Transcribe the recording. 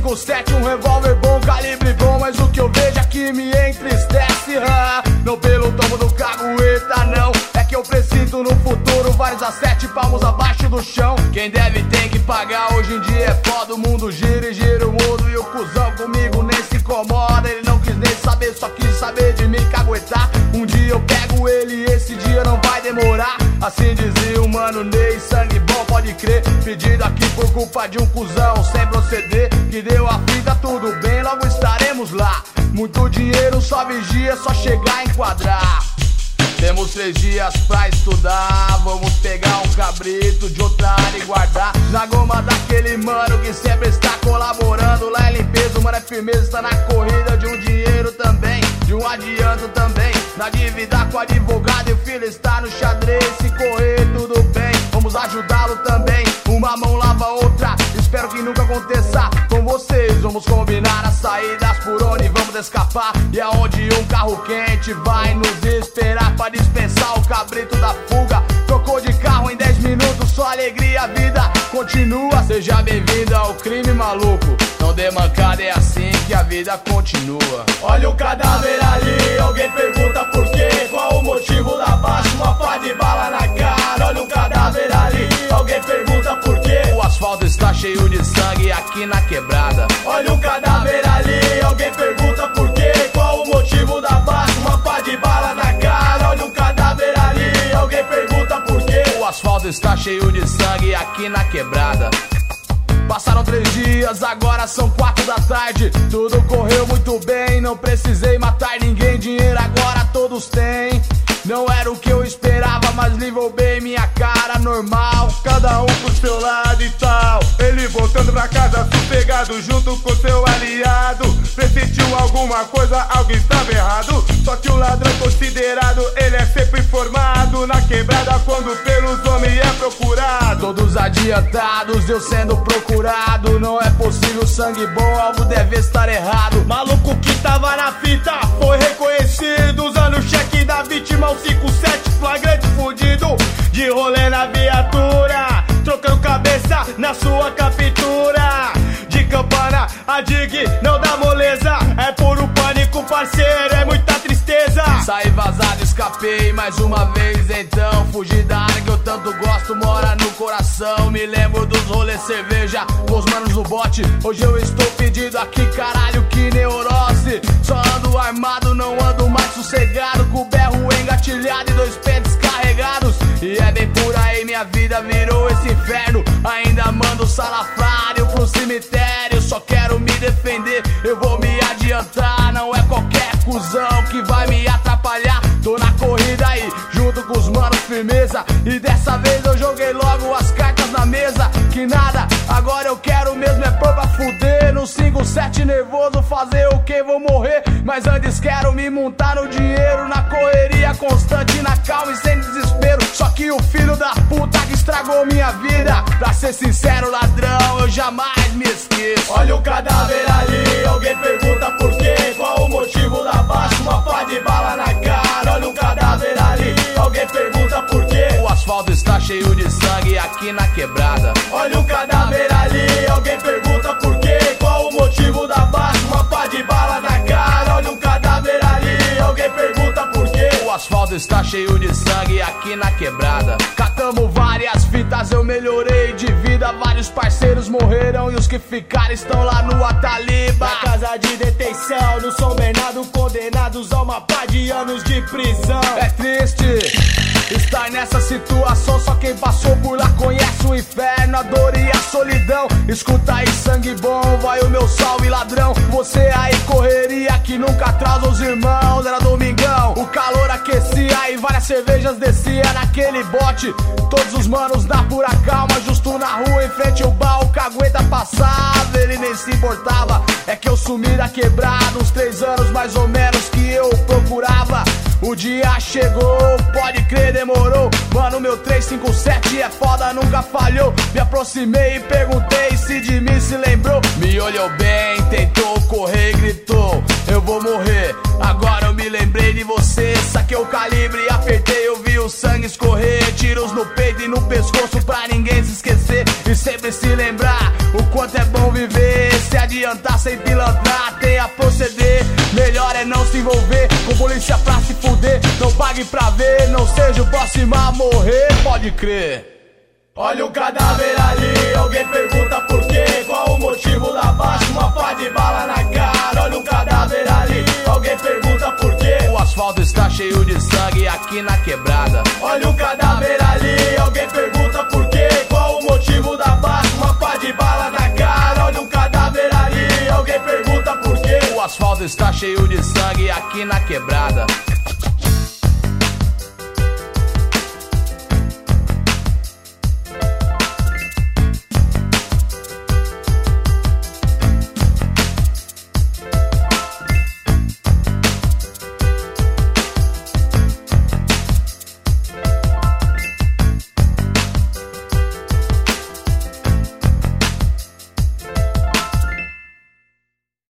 357, um revólver bom, calibre bom, mas o que eu vejo aqui me entristece. Não pelo tomo do cagueta, não, é que eu presinto no futuro vários a 7 palmos abaixo do chão. Quem deve tem que pagar, hoje em dia é foda, o mundo gira e gira o mundo. E o cuzão comigo nem se incomoda, ele não quis nem saber, só quis saber de me caguetar. Um dia eu pego ele, esse dia não vai demorar. Assim dizia o mano Ney, sangue bom, pode crer. Pedido aqui por culpa de um cuzão sem proceder, que deu a fita, tudo bem, logo estaremos lá. Muito dinheiro, só vigia, só chegar a enquadrar. Temos 3 dias pra estudar, vamos pegar um cabrito de outra área e guardar na goma daquele mano que sempre está colaborando. Lá é limpeza, o mano é firmeza, está na corrida de um dinheiro também, de um adianto também. Na dívida com o advogado e o filho está no xadrez. Se correr tudo bem, vamos ajudá-lo também. Uma mão lava a outra, espero que nunca aconteça com vocês. Vamos combinar as saídas por onde vamos escapar, e aonde um carro quente vai nos esperar pra dispensar o cabrito da fuga. Trocou de carro em 10 minutos, só alegria, a vida continua. Seja bem-vindo ao crime, maluco, não dê mancada, é assim que a vida continua. Olha o cadáver ali, alguém pergunta por quê? Qual o motivo da baixa? Uma pá de bala na cara. Olha o cadáver ali, alguém pergunta por quê? O asfalto está cheio de sangue aqui na quebrada. Olha o cadáver ali, alguém pergunta por quê? Qual o motivo da baixa? Uma pá de bala na cara. Olha o cadáver ali, alguém pergunta por quê? O asfalto está cheio de sangue aqui na quebrada. Passaram 3 dias, agora são 4 da tarde. Tudo correu muito bem, não precisei matar ninguém. Dinheiro agora todos têm. Não era o que eu esperava, mas livrou bem minha cara, normal. Cada um pro seu lado e tal. Ele voltando pra casa sossegado junto com seu aliado. Pressentiu alguma coisa, algo estava errado. Só que o ladrão considerado, ele é sempre informado. Na quebrada quando pelos homens é procurado. Todos adiantados, eu sendo procurado. Não é possível, sangue bom, algo deve estar errado. Maluco que tava na fita foi reconhecido, usando o cheque da vítima, o 57, flagrante fudido. De rolê na viatura, trocando cabeça na sua captura. De campana, a dig não dá moleza. É puro pânico, parceiro, é muita tristeza. Saí vazado, escapei mais uma vez então. Fugi da área que eu tanto gosto, mora no coração. Me lembro dos rolês cerveja, com os manos no bote. Hoje eu estou pedido aqui, caralho, que neurose. Só ando armado, não ando mais sossegado. Com o berro engatilhado e 2 pentes carregados. E é bem por aí, minha vida virou esse inferno. Ainda mando salafrário pro cemitério. Só quero me defender, eu vou me adiantar. Não é qualquer cuzão que vai me atrapalhar. Tô na corrida aí, junto com os manos, firmeza. E dessa vez eu joguei logo as cartas na mesa. Que nada, agora eu quero mesmo é pôr pra fuder. No 57 nervoso, fazer o que? Vou morrer. Mas antes quero me montar no dinheiro. Na correria constante, na calma e sem desespero. Só que o filho da puta que estragou minha vida. Pra ser sincero, ladrão, eu jamais me esqueço. Olha o cadáver ali, alguém pergunta por quê? Qual o motivo da baixa? Uma pá de bala na cara. Olha o cadáver ali, alguém pergunta por quê? O asfalto está cheio de sangue aqui na quebrada. Olha o cadáver ali, alguém pergunta por quê? Qual o motivo da baixa? Uma pá de bala na cara. Olha o cadáver ali, alguém pergunta por quê? O asfalto está cheio de sangue aqui na quebrada. Catamos várias fitas, eu melhorei de vida. Vários parceiros morreram e os que ficaram estão lá no Ataliba. Na casa de detenção, no São Bernardo, condenados a uma pá de anos de prisão. É triste estar nessa situação, só quem passou por lá conhece o inferno, a dor e a solidão. Escuta aí, sangue bom, vai o meu salve, ladrão. Você aí correria que nunca atrasa os irmãos. Era domingão, o calor aquecia e várias cervejas descia naquele bote. Todos os manos na pura calma, justo na rua em frente ao bar. O cagueta passava, ele nem se importava. É que eu sumi da quebrada, uns 3 anos mais ou menos que eu procurava. O dia chegou, pode crer, demorou. Mano, meu 357 é foda, nunca falhou. Me aproximei e perguntei se de mim se lembrou. Me olhou bem, tentou correr, gritou: eu vou morrer. Agora eu me lembrei de você. Saquei o calibre e apertei, eu vi o sangue escorrer. Tiros no peito e no pescoço pra ninguém se esquecer. E sempre se lembrar o quanto é bom viver. Se adianta andar sem pilantrar, tem a proceder. Melhor é não se envolver com polícia pra se fuder. Não pague pra ver, não seja o próximo a morrer, pode crer. Olha o cadáver ali, alguém pergunta por quê? Qual o motivo lá abaixo, uma pá de bala na cara. Olha o cadáver ali, alguém pergunta por quê? O asfalto está cheio de sangue aqui na quebrada. Olha o cadáver ali, alguém pergunta por quê? Qual o motivo da baixa, uma pá de bala na cara. Olha o cadáver ali, alguém pergunta por quê? O asfalto está cheio de sangue aqui na quebrada.